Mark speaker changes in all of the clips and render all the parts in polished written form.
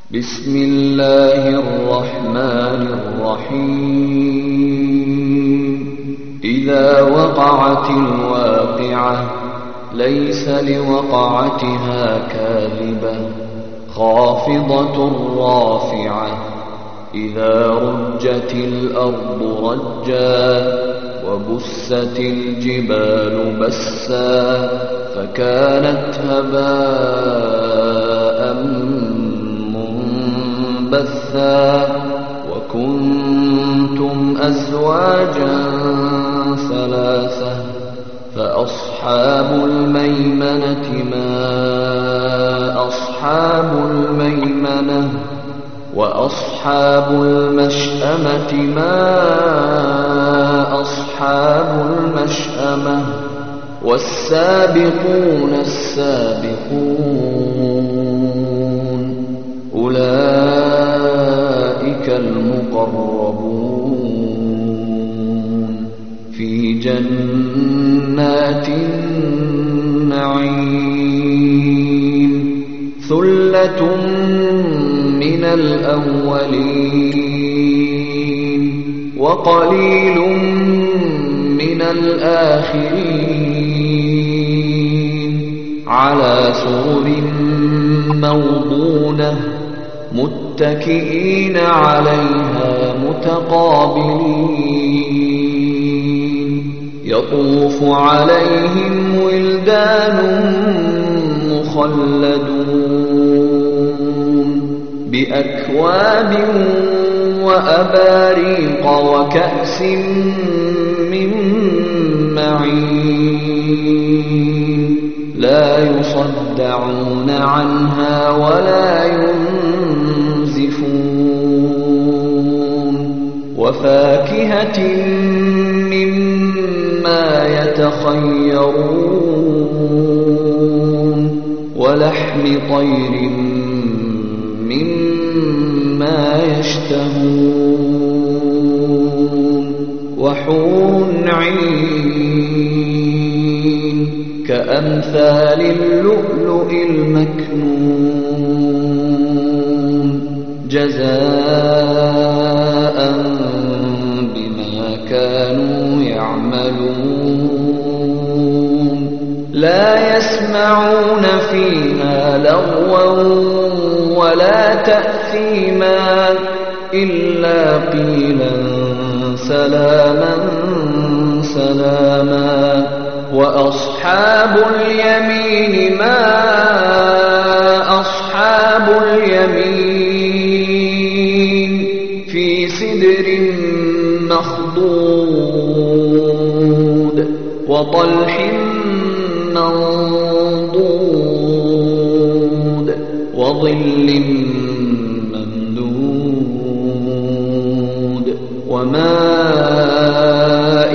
Speaker 1: بسم الله الرحمن الرحيم إذا وقعت الواقعة ليس لوقعتها كاذبة خافضة رافعة إذا رجت الأرض رجا وبست الجبال بسا فكانت هباء منبثا وكنتم أزواجا ثلاثة فأصحاب الميمنة ما أصحاب الميمنة وأصحاب المشأمة ما أصحاب المشأمة والسابقون السابقون أولئك المقربون في جنات النعيم ثلة من الأولين وقليل من الآخرين على سرر موضونة متكئين عليها متقابلين يطوف عليهم ولدان مخلدون بأكواب وأباريق وكأس من معين لا يصدعون عنها ولا ينزفون وفاكهة مما يتخيرون ولحم طير مما يشتهون وحور عين كأمثال اللؤلؤ المكنون جزاء بما كانوا يعملون لا يسمعون فيها لغوا ولا تأثيما إلا قيلا سلاما سلاما وأصحاب اليمين ما أصحاب اليمين في سدر مخضود وطلح منضود وظل ممدود وماء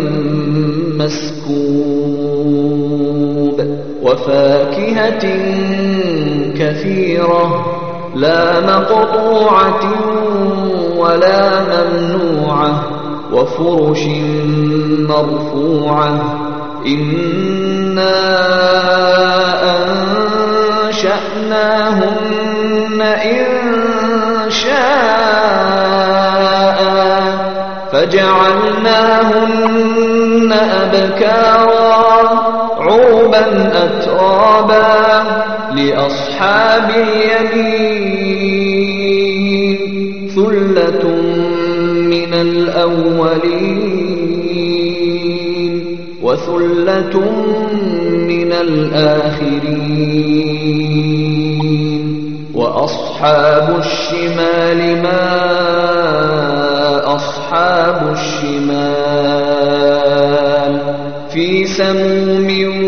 Speaker 1: مسكوب وفاكهة كثيرة لا مقطوعة ولا ممنوعة وفرش مرفوعة إنا أنشأناهن إنشاء فجعلناهن أبكارا عربا أترابا لأصحاب اليمين ثلة من الأولين وثلة من الآخرين وأصحاب الشمال ما أصحاب الشمال في سموم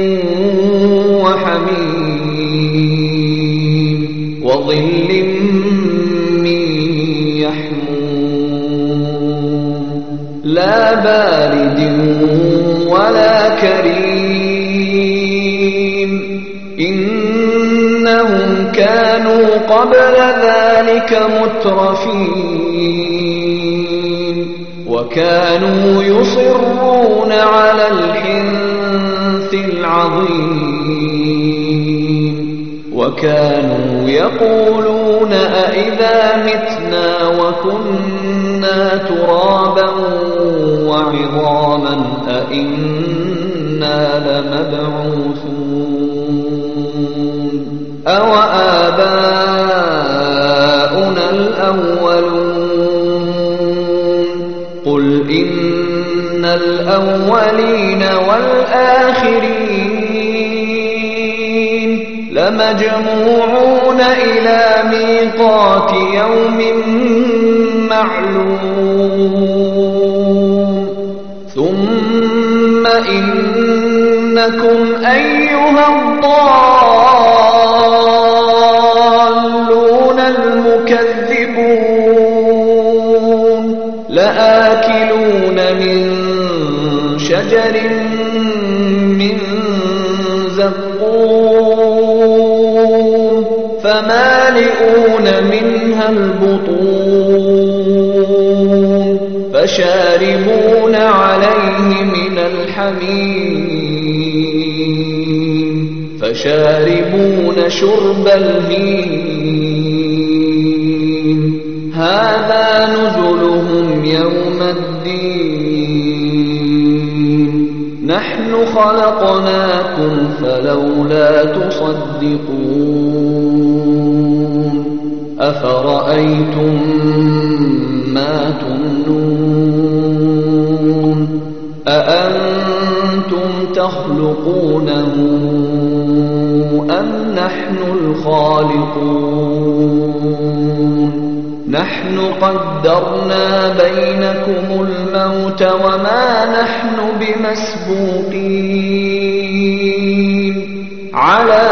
Speaker 1: وحميم وظل من يحموم لا بارد ولا كريم إنهم كانوا قبل ذلك مترفين وكانوا يصرون على الحنث العظيم وكانوا يقولون أئذا متنا وكنا ترابا وعظاما أئنا لمبعوثون أو آباؤنا الأولون قل إن الأولين والآخرين لمجموعون إلى ميقات يوم معلوم ثم إنكم أيها الضالون المكذبون لآكلون من شجر من زقوم فمالئون منها البطون فشاربون عليه من الحميم فشاربون شرب الهيم هذا نزلهم يوم الدين نحن خلقناكم فلولا تصدقون أفرأيتم ما تمنون أأنتم تخلقونه أم نحن الخالقون نحن قدرنا بينكم الموت وما نحن بمسبوقين على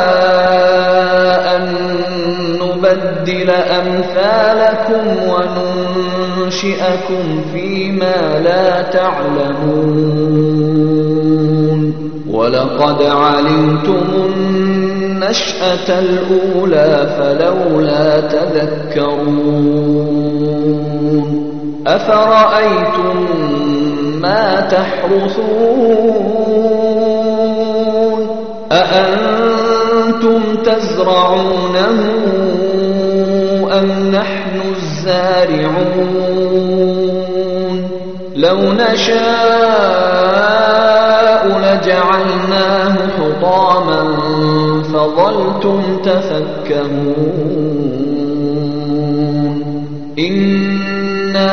Speaker 1: أن نبدل أمثالكم وننشئكم فيما لا تعلمون ولقد علمتم النشأة الأولى فلولا تذكرون أفرأيتم ما تحرثون أأنتم تزرعونه أم نحن الزارعون لو نشاء لجعلناه حطاما فظلتم تفكهون إنا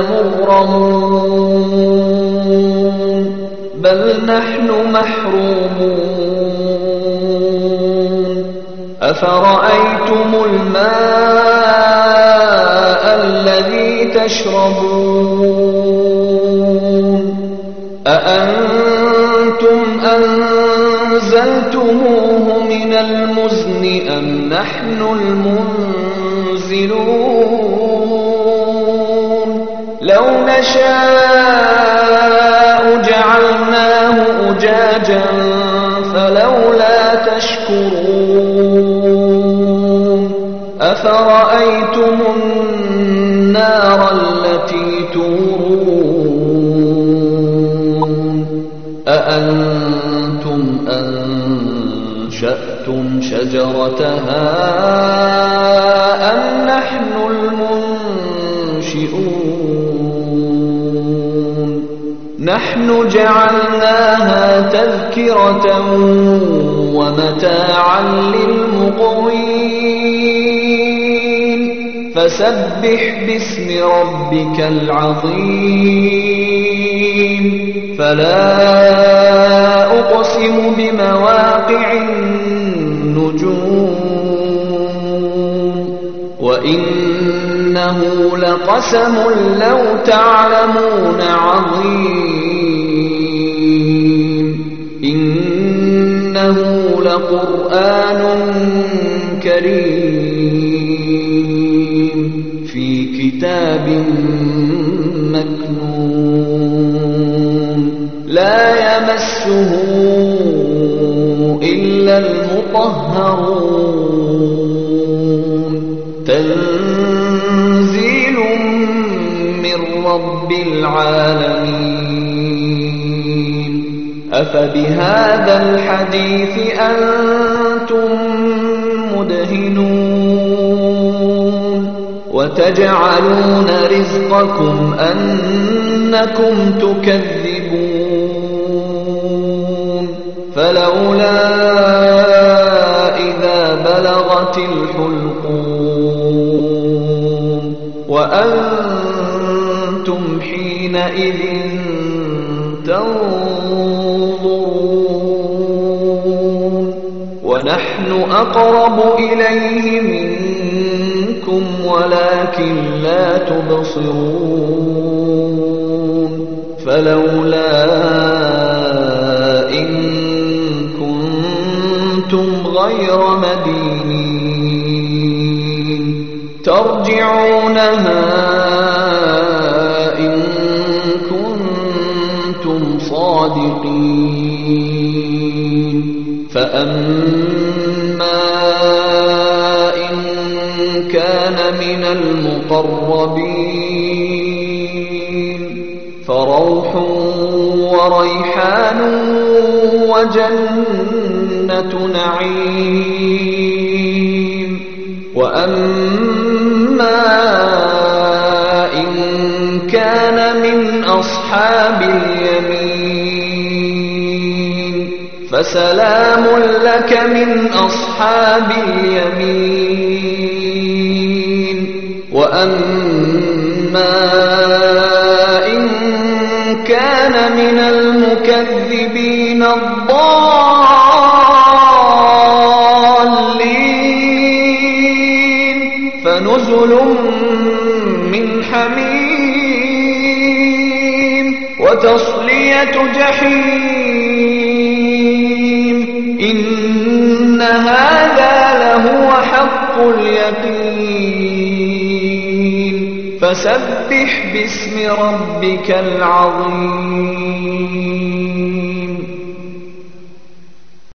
Speaker 1: لمغرمون بل نحن محرومون أفرأيتم الماء الذي تشربون أأنتم أنزلتموه من المزن أم نحن المنزلون لو نشاء جعلناه أجاجا فلولا تشكرون أفرأيتم النار التي تورون أأنتم أنشأتم شجرتها أم نحن المنشئون نحن جعلناها تذكرة ومتاعا للمقوين فسبح باسم ربك العظيم فلا أقسم بمواقع النجوم وإنه لقسم لو تعلمون عظيم إنه لقرآن كريم في كتاب مكنون لا يمسه إلا المطهرون تنزيل من رب العالمين أفبهذا الحديث أنتم مدهنون وتجعلون رزقكم أنكم تكذبون فلولا إذا بلغت الحلقوم وأنتم حينئذ تنظرون ونحن أقرب إليه منكم ولكن لا تبصرون فلولا إن كنتم غير مدينين ترجعونها إن كنتم صادقين فأما إن كان من المقربين فروح وريحان وجنة نعيم وأما إن كان من أصحاب اليمين فسلام لك من أصحاب اليمين وأما إن كان من المكذبين الضالين فنزل من حميم وتصلية جحيم إن هذا لهو حق اليقين فسبح باسم ربك العظيم